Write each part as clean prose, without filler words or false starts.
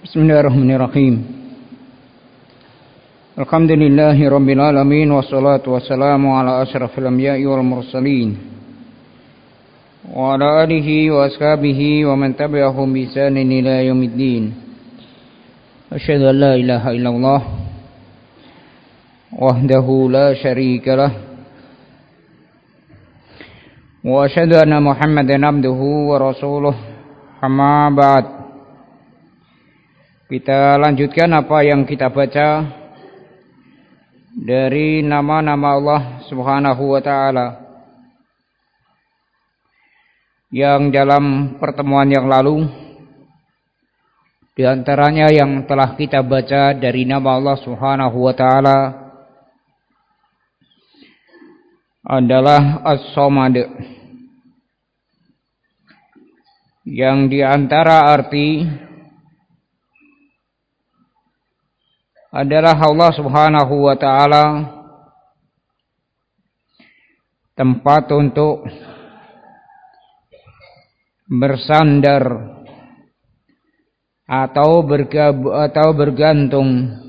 Bismillahirrahmanirrahim. Alhamdulillahi rabbil alamin, wassalatu wassalamu ala asyrafil anbiya'i wal mursalin wa ala alihi wa ashabihi wa man tabi'ahum bi ihsanin ila yaumiddin. Asyhadu an la ilaha illallah wahdahu la syarika lah wa asyhadu anna Muhammadan abduhu wa rasuluh. Amma ba'd. Kita lanjutkan apa yang kita baca dari nama-nama Allah Subhanahu wa ta'ala yang dalam pertemuan yang lalu di antaranya yang telah kita baca dari nama Allah Subhanahu wa ta'ala adalah As-Samad, yang di antara arti adalah Allah Subhanahu wa ta'ala tempat untuk bersandar atau bergantung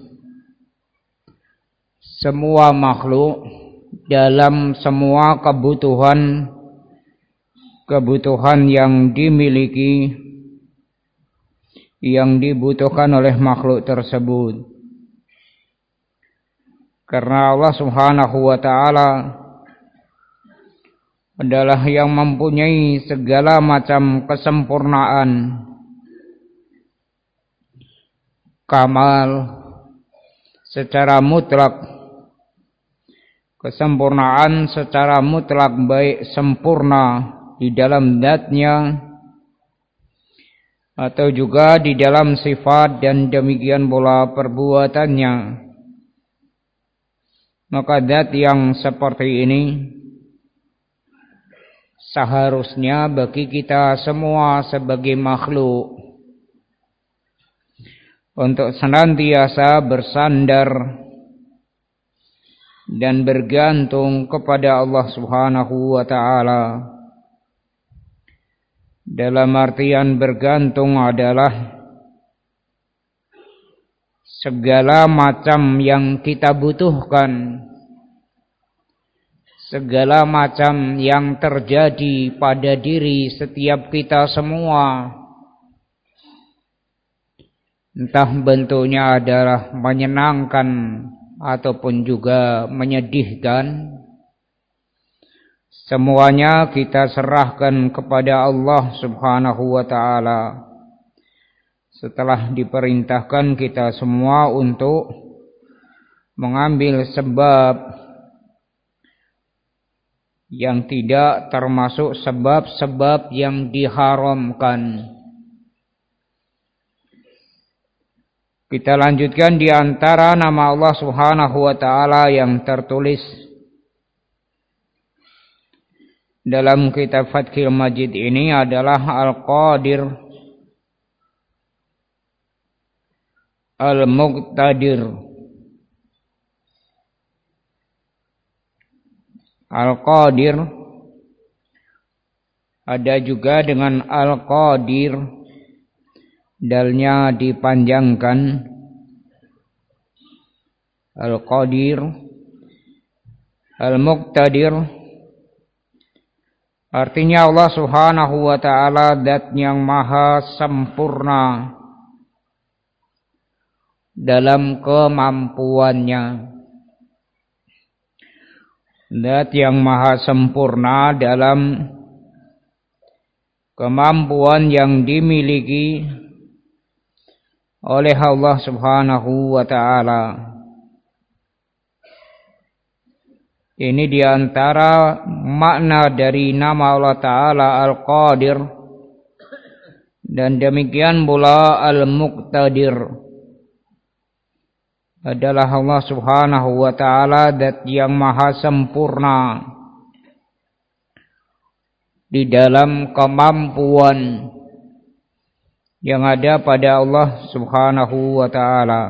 semua makhluk dalam semua kebutuhan yang dimiliki, yang dibutuhkan oleh makhluk tersebut. Karena Allah Subhanahu wa ta'ala adalah yang mempunyai segala macam kesempurnaan, kamal secara mutlak, kesempurnaan secara mutlak, baik sempurna di dalam zatnya atau juga di dalam sifat dan demikian pula perbuatannya. Maka zat yang seperti ini seharusnya bagi kita semua sebagai makhluk untuk senantiasa bersandar dan bergantung kepada Allah Subhanahu wa ta'ala. Dalam artian bergantung adalah segala macam yang kita butuhkan, segala macam yang terjadi pada diri setiap kita semua, entah bentuknya adalah menyenangkan ataupun juga menyedihkan, semuanya kita serahkan kepada Allah Subhanahu wa ta'ala. Setelah diperintahkan kita semua untuk mengambil sebab yang tidak termasuk sebab-sebab yang diharamkan. Kita lanjutkan di antara nama Allah Subhanahu wa ta'ala yang tertulis dalam kitab Fathul Majid ini adalah Al-Qadir, Al-Muqtadir. Al-Qadir ada juga dengan Al-Qadir, dalnya dipanjangkan, Al-Qadir. Al-Muqtadir artinya Allah Subhanahu wa ta'ala zat yang maha sempurna dalam kemampuannya, zat yang maha sempurna dalam kemampuan yang dimiliki oleh Allah Subhanahu wa ta'ala. Ini diantara makna dari nama Allah Ta'ala Al-Qadir, dan demikian pula Al-Muqtadir adalah Allah Subhanahu wa ta'ala zat yang maha sempurna di dalam kemampuan yang ada pada Allah Subhanahu wa ta'ala.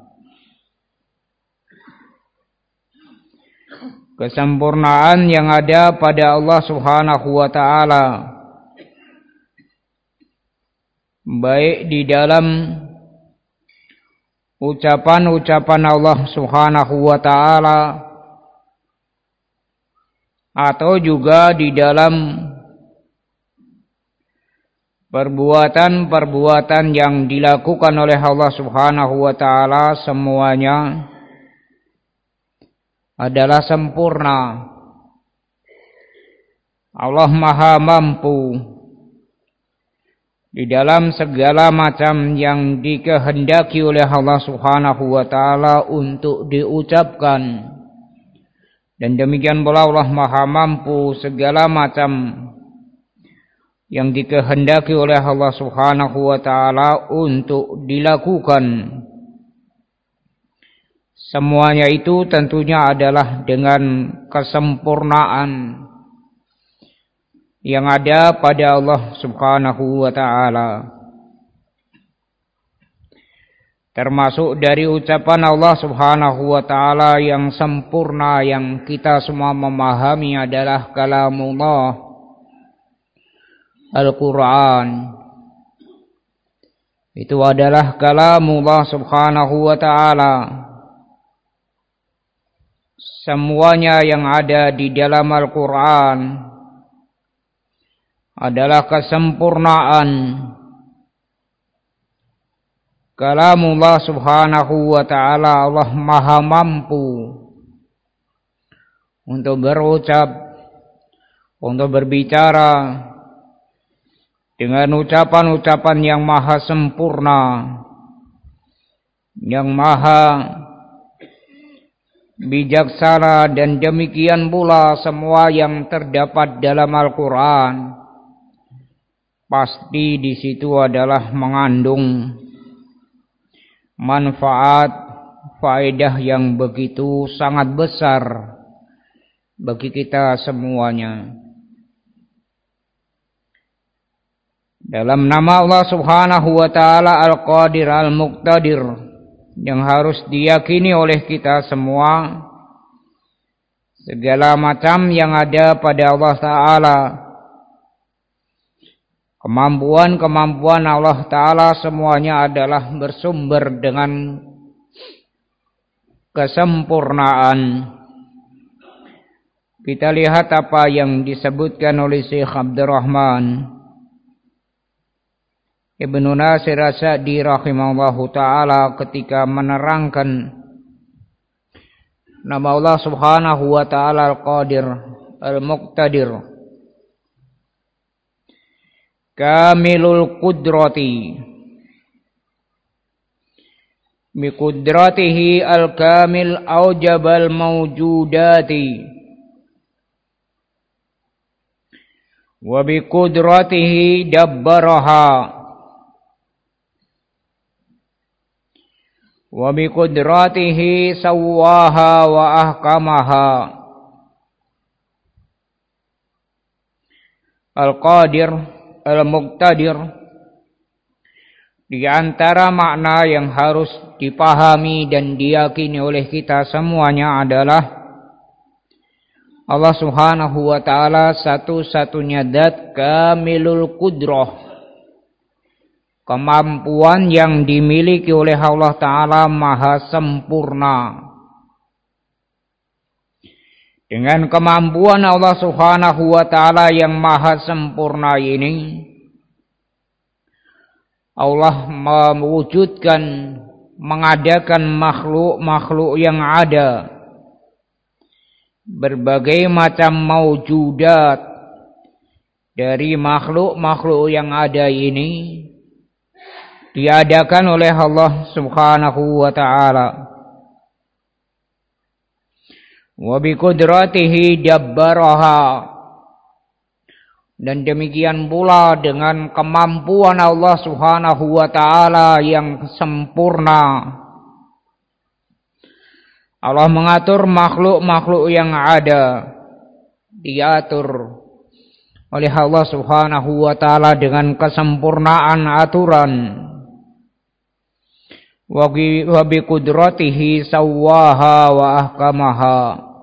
Kesempurnaan yang ada pada Allah Subhanahu wa ta'ala baik di dalam ucapan-ucapan Allah Subhanahu wa taala atau juga di dalam perbuatan-perbuatan yang dilakukan oleh Allah Subhanahu wa taala, semuanya adalah sempurna. Allah Maha Mampu di dalam segala macam yang dikehendaki oleh Allah Subhanahu wa taala untuk diucapkan. Dan demikian pula Allah Maha Mampu segala macam yang dikehendaki oleh Allah Subhanahu wa taala untuk dilakukan. Semuanya itu tentunya adalah dengan kesempurnaan yang ada pada Allah Subhanahu wa taala. Termasuk dari ucapan Allah Subhanahu wa taala yang sempurna yang kita semua memahami adalah kalamullah, Al-Qur'an. Itu adalah kalamullah Subhanahu wa taala. Semuanya yang ada di dalam Al-Qur'an adalah kesempurnaan. Kalamullah Subhanahu wa taala, Allah Maha Mampu untuk berucap, untuk berbicara dengan ucapan-ucapan yang maha sempurna, yang maha bijaksana, dan demikian pula semua yang terdapat dalam Al-Qur'an pasti di situ adalah mengandung manfaat, faedah yang begitu sangat besar bagi kita semuanya. Dalam nama Allah Subhanahu wa taala Al-Qadir Al-Muqtadir, yang harus diyakini oleh kita semua, segala macam yang ada pada Allah taala, kemampuan-kemampuan Allah taala semuanya adalah bersumber dengan kesempurnaan. Kita lihat apa yang disebutkan oleh Syekh Abdurrahman Ibnu Nasir As-Sa'di rahimahullahu taala ketika menerangkan nama Allah Subhanahu wa taala Al-Qadir Al-Muqtadir. Kamilul qudrati, bi qudratihi al-kamil aujabal mawjudati, wa bi qudratihi dabbaraha, wa bi qudratihi sawwaha wa ahkamaha. Al-Qadir Al-Muqtadir, di antara makna yang harus dipahami dan diyakini oleh kita semuanya adalah Allah Subhanahu wa taala satu-satunya zat kamilul qudrah, kemampuan yang dimiliki oleh Allah taala maha sempurna. Dengan kemampuan Allah Subhanahu wa taala yang maha sempurna ini, Allah mewujudkan, mengadakan makhluk-makhluk yang ada, berbagai macam maujudat dari makhluk-makhluk yang ada ini diadakan oleh Allah Subhanahu wa taala. Wa bi qudratihi dabbaraha, dan demikian pula dengan kemampuan Allah Subhanahu wa taala yang sempurna, Allah mengatur makhluk-makhluk yang ada, diatur oleh Allah Subhanahu wa taala dengan kesempurnaan aturan. Wa bi qudratihi sawwaha wa ahkamaha,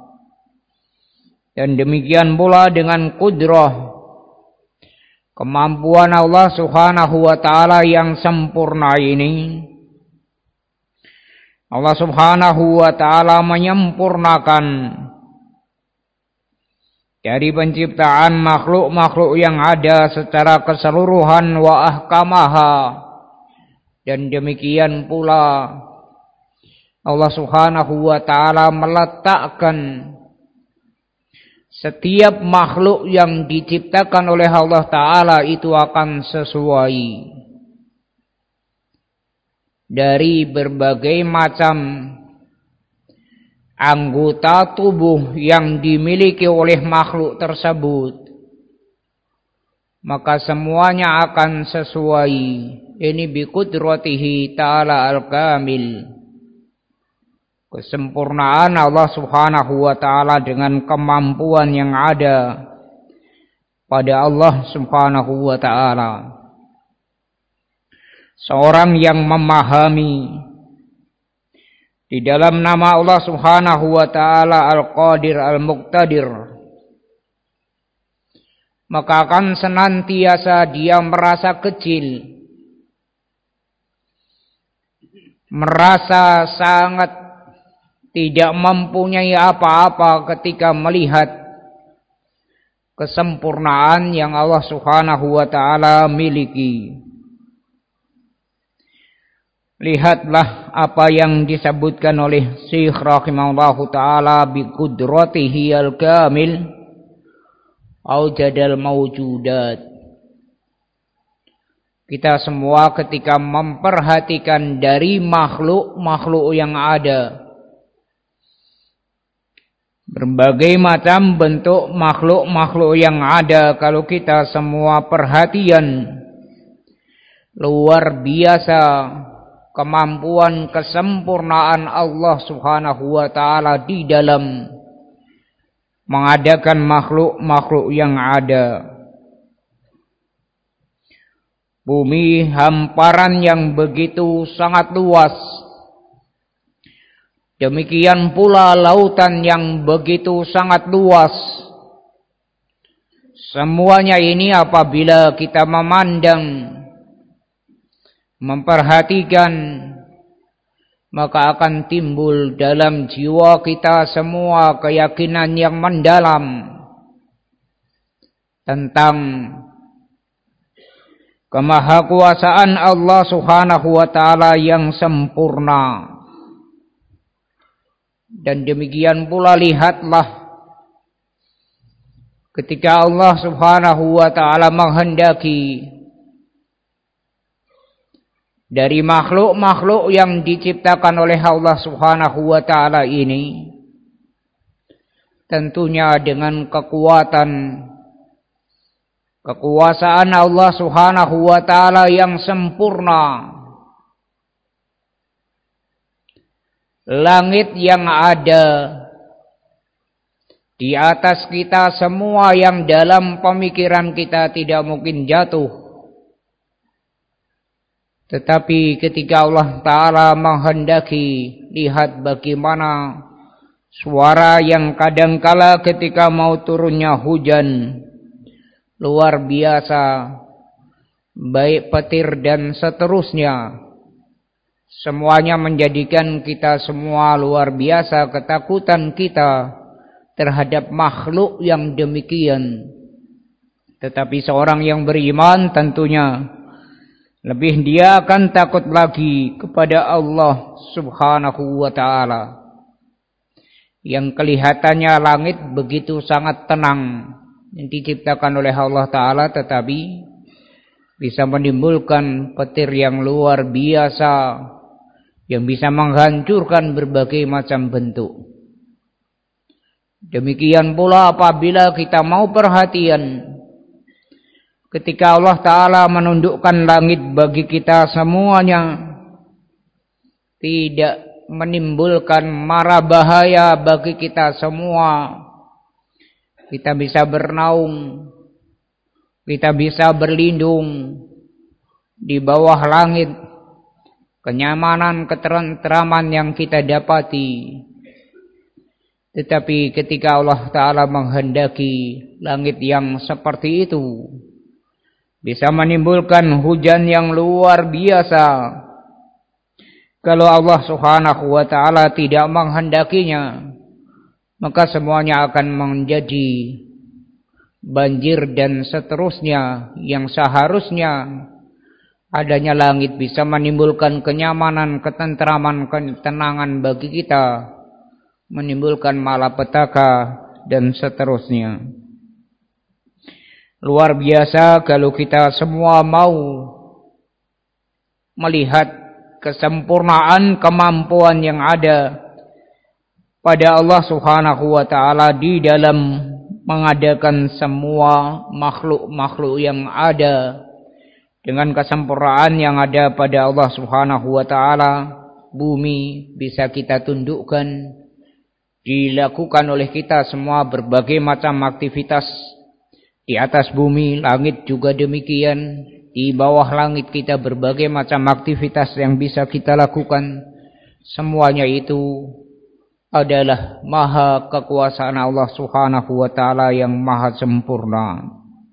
dan demikian pula dengan kudrah, kemampuan Allah Subhanahu wa taala yang sempurna ini, Allah Subhanahu wa ta'ala menyempurnakan dari penciptaan makhluk-makhluk yang ada secara keseluruhan wa ahkamaha, dan demikian pula Allah Subhanahu wa ta'ala meletakkan setiap makhluk yang diciptakan oleh Allah ta'ala itu akan sesuai dari berbagai macam anggota tubuh yang dimiliki oleh makhluk tersebut, maka semuanya akan sesuai. Ini biqudratihi ta'ala al-kamil, kesempurnaan Allah Subhanahu wa ta'ala dengan kemampuan yang ada pada Allah Subhanahu wa ta'ala. Seorang yang memahami di dalam nama Allah Subhanahu wa ta'ala Al-Qadir Al-Muqtadir, maka akan senantiasa dia merasa kecil, merasa sangat tidak mempunyai apa-apa ketika melihat kesempurnaan yang Allah Subhanahu wa ta'ala miliki. Lihatlah apa yang disebutkan oleh Syekh rahimahullahu ta'ala biqudratihi al-kamil aujadal mawjudat. Kita semua ketika memperhatikan dari makhluk-makhluk yang ada, berbagai macam bentuk makhluk-makhluk yang ada, kalau kita semua perhatian, luar biasa kemampuan kesempurnaan Allah Subhanahu wa ta'ala di dalam mengadakan makhluk-makhluk yang ada. Bumi hamparan yang begitu sangat luas, demikian pula lautan yang begitu sangat luas. Semuanya ini apabila kita memandang, memperhatikan, maka akan timbul dalam jiwa kita semua keyakinan yang mendalam tentang kemahakuasaan Allah Subhanahu wa ta'ala yang sempurna. Dan demikian pula lihatlah ketika Allah Subhanahu wa ta'ala menghendaki dari makhluk-makhluk yang diciptakan oleh Allah Subhanahu wa ta'ala ini, tentunya dengan kekuasaan Allah Subhanahu wa ta'ala yang sempurna, langit yang ada di atas kita semua yang dalam pemikiran kita tidak mungkin jatuh. Tetapi ketika Allah Ta'ala menghendaki, lihat bagaimana suara yang kadangkala ketika mau turunnya hujan luar biasa, baik petir dan seterusnya, semuanya menjadikan kita semua luar biasa ketakutan kita terhadap makhluk yang demikian. Tetapi seorang yang beriman tentunya lebih dia akan takut lagi kepada Allah Subhanahu wa ta'ala, yang kelihatannya langit begitu sangat tenang yang diciptakan oleh Allah ta'ala, tetapi bisa menimbulkan petir yang luar biasa yang bisa menghancurkan berbagai macam bentuk. Demikian pula apabila kita mau perhatian, ketika Allah Ta'ala menundukkan langit bagi kita semuanya, tidak menimbulkan mara bahaya bagi kita semua. Kita bisa bernaung, kita bisa berlindung di bawah langit, kenyamanan, ketentraman yang kita dapati. Tetapi ketika Allah Ta'ala menghendaki langit yang seperti itu bisa menimbulkan hujan yang luar biasa, Kalau Allah Subhanahu wa ta'ala tidak menghendakinya, maka semuanya akan menjadi banjir dan seterusnya, yang seharusnya adanya langit bisa menimbulkan kenyamanan, ketentraman, ketenangan bagi kita, menimbulkan malapetaka dan seterusnya. Luar biasa kalau kita semua mau melihat kesempurnaan kemampuan yang ada pada Allah Subhanahu wa ta'ala di dalam mengadakan semua makhluk-makhluk yang ada dengan kesempurnaan yang ada pada Allah Subhanahu wa ta'ala. Bumi bisa kita tundukkan, dilakukan oleh kita semua berbagai macam aktivitas di atas bumi, langit juga demikian. Di bawah langit kita berbagai macam aktivitas yang bisa kita lakukan. Semuanya itu adalah maha kekuasaan Allah Subhanahu wa ta'ala yang maha sempurna.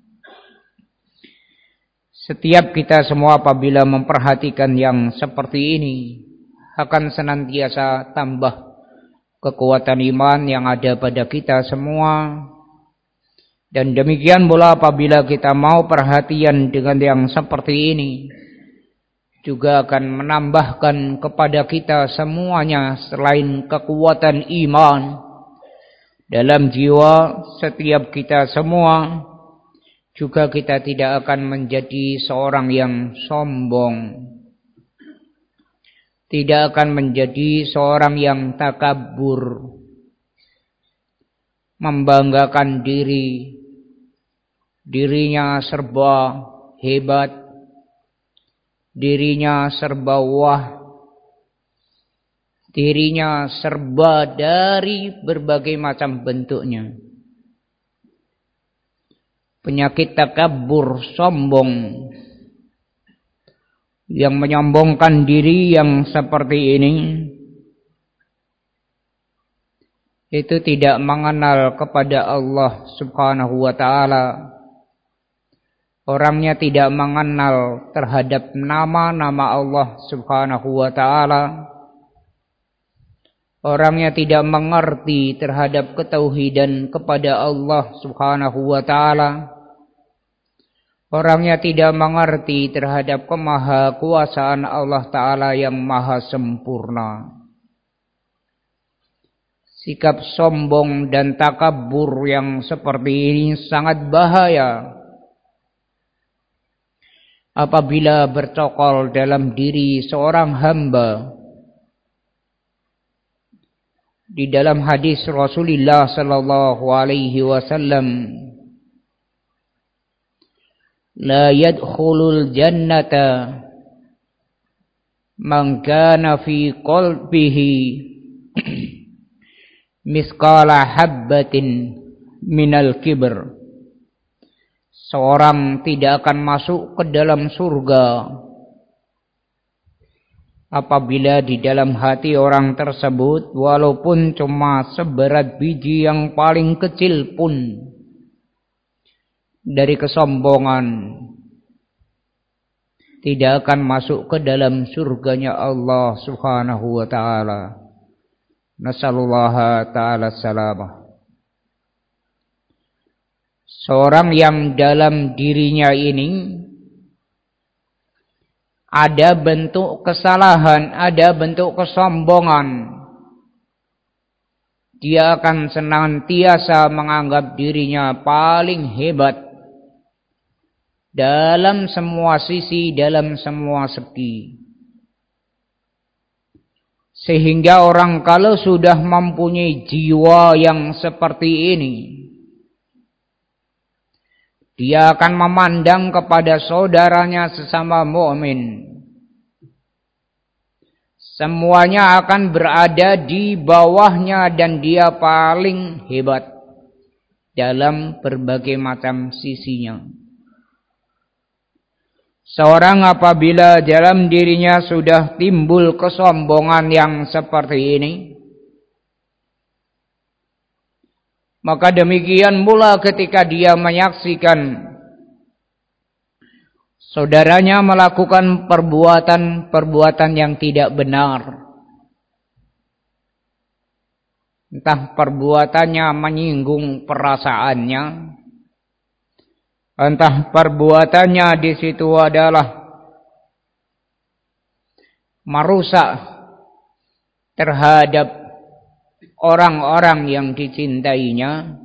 Setiap kita semua apabila memperhatikan yang seperti ini, akan senantiasa tambah kekuatan iman yang ada pada kita semua. Dan demikian pula apabila kita mau perhatian dengan yang seperti ini, juga akan menambahkan kepada kita semuanya selain kekuatan iman dalam jiwa setiap kita semua, juga kita tidak akan menjadi seorang yang sombong, tidak akan menjadi seorang yang takabur, membanggakan dirinya serba hebat, dirinya serba wah, dirinya serba dari berbagai macam bentuknya. Penyakit takabur, sombong, yang menyombongkan diri yang seperti ini, itu tidak mengenal kepada Allah Subhanahu wa ta'ala. Orangnya tidak mengenal terhadap nama-nama Allah Subhanahu wa ta'ala. Orangnya tidak mengerti terhadap ketauhidan kepada Allah Subhanahu wa ta'ala. Orangnya tidak mengerti terhadap kemahakuasaan Allah ta'ala yang maha sempurna. Sikap sombong dan takabur yang seperti ini sangat bahaya apabila bercokol dalam diri seorang hamba. Di dalam hadis Rasulullah sallallahu alaihi wasallam, la yadkhulul jannata man kana fi qalbihi misqala habbatin minal kibr. Seorang tidak akan masuk ke dalam surga apabila di dalam hati orang tersebut walaupun cuma seberat biji yang paling kecil pun dari kesombongan, tidak akan masuk ke dalam surganya Allah Subhanahu wa ta'ala. Nasallallahu ta'ala salamah. Seorang yang dalam dirinya ini ada bentuk kesalahan, ada bentuk kesombongan, dia akan senantiasa menganggap dirinya paling hebat dalam semua sisi, dalam semua segi. Sehingga orang kalau sudah mempunyai jiwa yang seperti ini, dia akan memandang kepada saudaranya sesama mukmin, semuanya akan berada di bawahnya dan dia paling hebat dalam berbagai macam sisinya. Seorang apabila dalam dirinya sudah timbul kesombongan yang seperti ini, maka demikian pula ketika dia menyaksikan saudaranya melakukan perbuatan yang tidak benar, entah perbuatannya menyinggung perasaannya, entah perbuatannya di situ adalah merusak terhadap orang-orang yang dicintainya.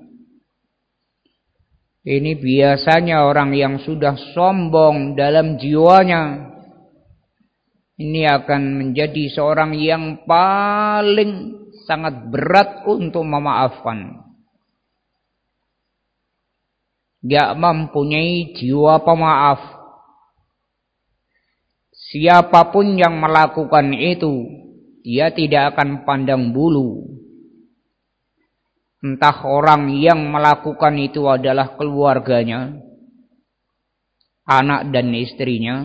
Ini biasanya orang yang sudah sombong dalam jiwanya. Ini akan menjadi seorang yang paling sangat berat untuk memaafkan. Gak mempunyai jiwa pemaaf. Siapapun yang melakukan itu, dia tidak akan pandang bulu. Entah orang yang melakukan itu adalah keluarganya, anak dan istrinya,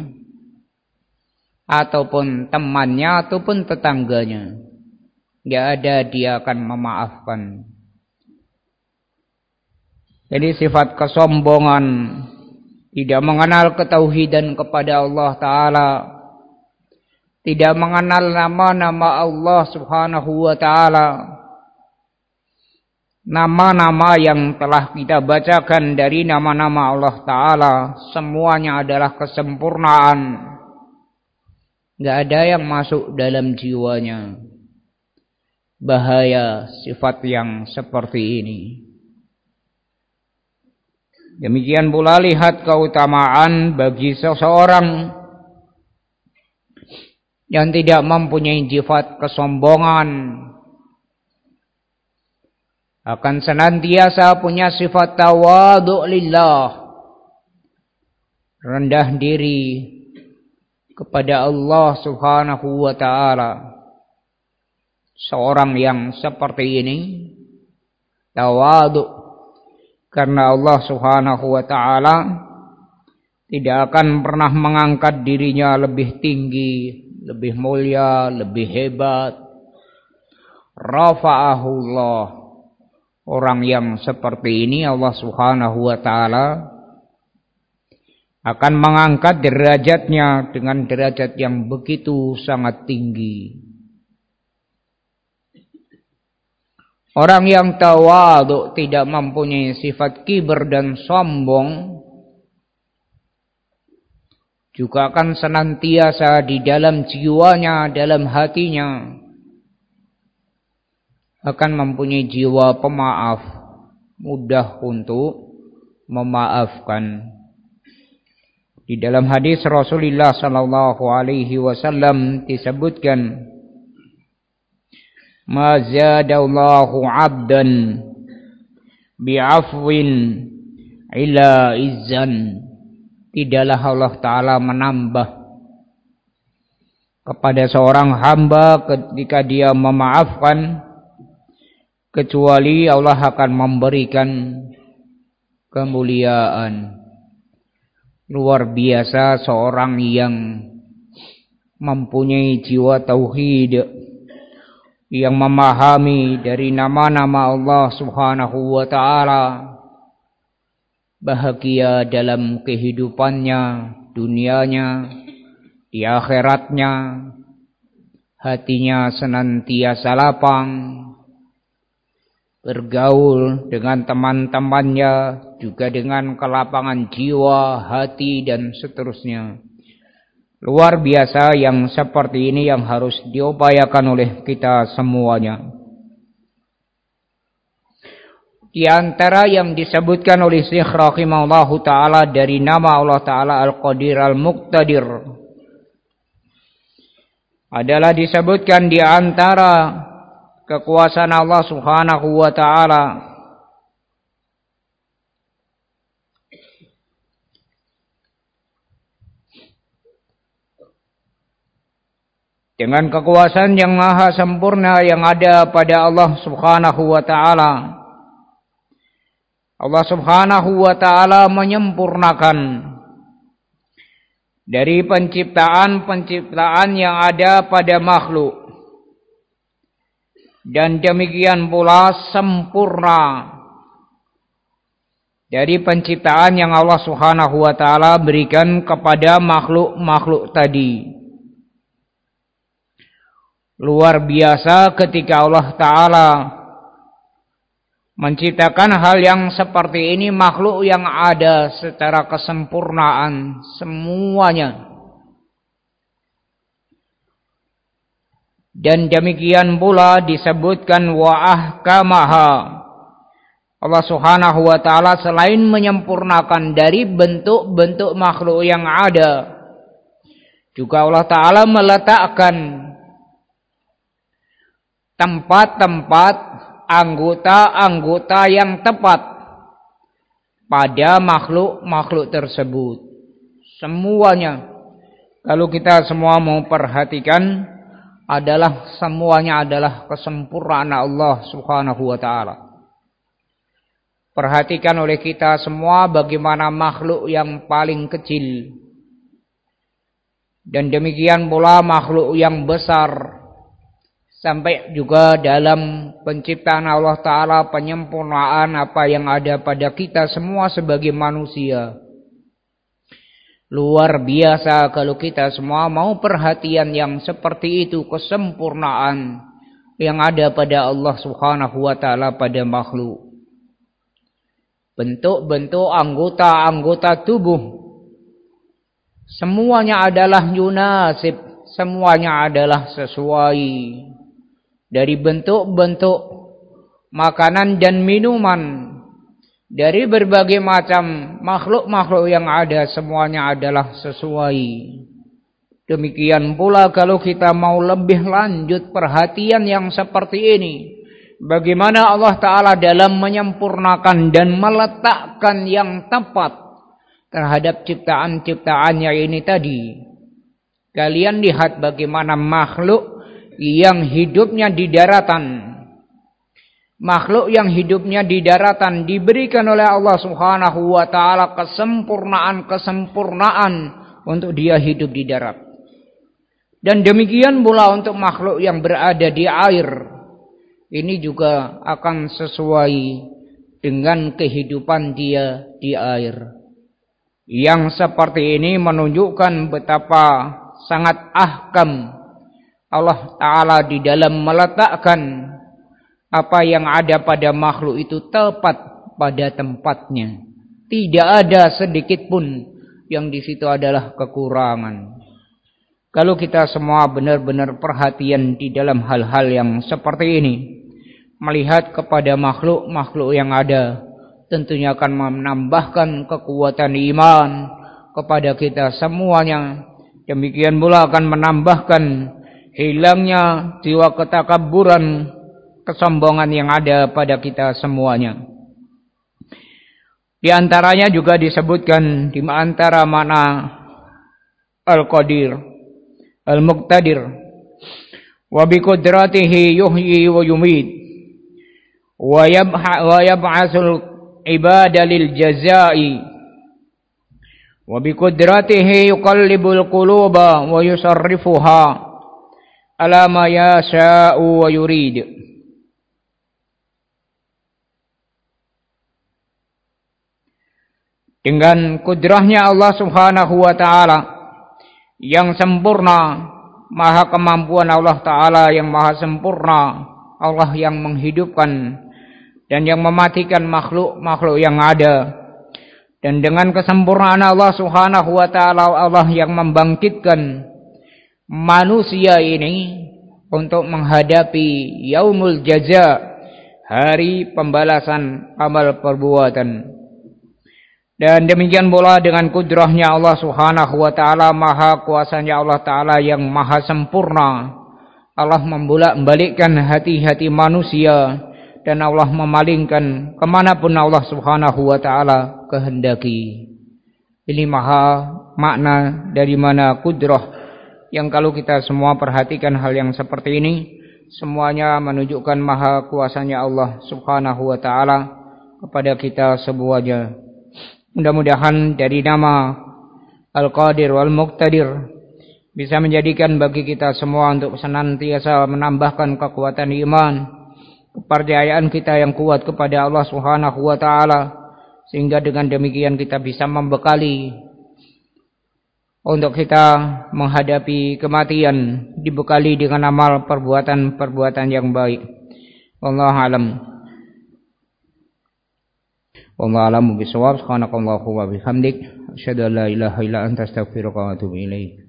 ataupun temannya, ataupun tetangganya. Tidak ada dia akan memaafkan. Jadi sifat kesombongan, tidak mengenal ketauhidan kepada Allah Ta'ala, tidak mengenal nama-nama Allah Subhanahu wa Ta'ala, nama-nama yang telah kita bacakan dari nama-nama Allah Ta'ala, semuanya adalah kesempurnaan. Gak ada yang masuk dalam jiwanya. Bahaya sifat yang seperti ini. Demikian pula lihat keutamaan bagi seseorang yang tidak mempunyai sifat kesombongan, akan senantiasa punya sifat tawadhu lillah, rendah diri kepada Allah Subhanahu wa Ta'ala. Seorang yang seperti ini tawadhu karena Allah Subhanahu wa Ta'ala tidak akan pernah mengangkat dirinya lebih tinggi, lebih mulia, lebih hebat. Rafa'ahullah. Orang yang seperti ini Allah Subhanahu wa Ta'ala akan mengangkat derajatnya dengan derajat yang begitu sangat tinggi. Orang yang tawadhu, tidak mempunyai sifat kibir dan sombong, juga akan senantiasa di dalam jiwanya, dalam hatinya, akan mempunyai jiwa pemaaf, mudah untuk memaafkan. Di dalam hadis Rasulullah sallallahu alaihi wasallam disebutkan, "Ma zadallahu 'abdan bi'afwin illa izzan." Tidaklah Allah Ta'ala menambah kepada seorang hamba ketika dia memaafkan, kecuali Allah akan memberikan kemuliaan. Luar biasa seorang yang mempunyai jiwa tauhid, yang memahami dari nama-nama Allah Subhanahu wa Ta'ala, bahagia dalam kehidupannya, dunianya, di akhiratnya, hatinya senantiasa lapang, bergaul dengan teman-temannya juga dengan kelapangan jiwa, hati, dan seterusnya. Luar biasa yang seperti ini yang harus diupayakan oleh kita semuanya. Di antara yang disebutkan oleh Syekh rahimahullahu ta'ala dari nama Allah Ta'ala Al-Qadir Al-Muqtadir, adalah disebutkan di antara kekuasaan Allah Subhanahu wa Ta'ala dengan kekuasaan yang maha sempurna yang ada pada Allah Subhanahu wa Ta'ala. Allah Subhanahu wa Ta'ala menyempurnakan dari penciptaan yang ada pada makhluk. Dan demikian pula sempurna dari penciptaan yang Allah Subhanahu wa taala berikan kepada makhluk-makhluk tadi. Luar biasa ketika Allah taala menciptakan hal yang seperti ini, makhluk yang ada secara kesempurnaan semuanya. Dan demikian pula disebutkan wa ahkamaha. Allah Subhanahu wa taala selain menyempurnakan dari bentuk-bentuk makhluk yang ada, juga Allah taala meletakkan tempat-tempat, anggota-anggota yang tepat pada makhluk-makhluk tersebut. Semuanya, kalau kita semua mau perhatikan, semuanya adalah kesempurnaan Allah Subhanahu wa taala. Perhatikan oleh kita semua bagaimana makhluk yang paling kecil, dan demikian pula makhluk yang besar, sampai juga dalam penciptaan Allah Ta'ala, penyempurnaan apa yang ada pada kita semua sebagai manusia. Luar biasa kalau kita semua mau perhatian yang seperti itu, kesempurnaan yang ada pada Allah Subhanahu wa taala pada makhluk. Bentuk-bentuk anggota-anggota tubuh semuanya adalah yunasib, semuanya adalah sesuai. Dari bentuk-bentuk makanan dan minuman, dari berbagai macam makhluk-makhluk yang ada, semuanya adalah sesuai. Demikian pula kalau kita mau lebih lanjut perhatian yang seperti ini, bagaimana Allah Ta'ala dalam menyempurnakan dan meletakkan yang tepat terhadap ciptaan-ciptaannya ini tadi. Kalian lihat bagaimana makhluk yang hidupnya di daratan, makhluk yang hidupnya di daratan diberikan oleh Allah Subhanahu wa taala kesempurnaan untuk dia hidup di darat. Dan demikian pula untuk makhluk yang berada di air. Ini juga akan sesuai dengan kehidupan dia di air. Yang seperti ini menunjukkan betapa sangat ahkam Allah Ta'ala di dalam meletakkan apa yang ada pada makhluk itu tepat pada tempatnya. Tidak ada sedikit pun yang di situ adalah kekurangan. Kalau kita semua benar-benar perhatian di dalam hal-hal yang seperti ini, melihat kepada makhluk-makhluk yang ada, tentunya akan menambahkan kekuatan iman kepada kita semuanya. Demikian pula akan menambahkan hilangnya jiwa ketakabburan, kesombongan yang ada pada kita semuanya. Di antaranya juga disebutkan di antara makna Al-Qadir, Al-Muqtadir, wa bi qudratihi yuhyi wa yumit wa yab'atsul ibada lil jazaa'i wa bi qudratihi yuqallibul quluba wa yusarrifuha ala ma yasha'u wa yurid. Dengan kudrahnya Allah Subhanahu wa taala yang sempurna, maha kemampuan Allah Ta'ala yang maha sempurna, Allah yang menghidupkan dan yang mematikan makhluk-makhluk yang ada. Dan dengan kesempurnaan Allah Subhanahu wa ta'ala, Allah yang membangkitkan manusia ini untuk menghadapi yaumul jaza, hari pembalasan amal perbuatan. Dan demikian pula dengan kudrahnya Allah Subhanahu wa ta'ala, maha kuasanya Allah Ta'ala yang maha sempurna, Allah membolak-balikkan hati-hati manusia dan Allah memalingkan kemanapun Allah Subhanahu wa ta'ala kehendaki. Ini maha makna dari mana kudrah yang kalau kita semua perhatikan hal yang seperti ini, semuanya menunjukkan maha kuasanya Allah Subhanahu wa ta'ala kepada kita semuanya. Mudah-mudahan dari nama Al-Qadir wal-Muqtadir bisa menjadikan bagi kita semua untuk senantiasa menambahkan kekuatan iman, kepercayaan kita yang kuat kepada Allah Subhanahu wa ta'ala, sehingga dengan demikian kita bisa membekali untuk kita menghadapi kematian, dibekali dengan amal perbuatan-perbuatan yang baik. Wallahu a'lam. Wallahu a'lamu bishawab. Subhanakallahumma wa bihamdik, asyhadu an la ilaha illa anta, astaghfiruka wa atubu ilaik.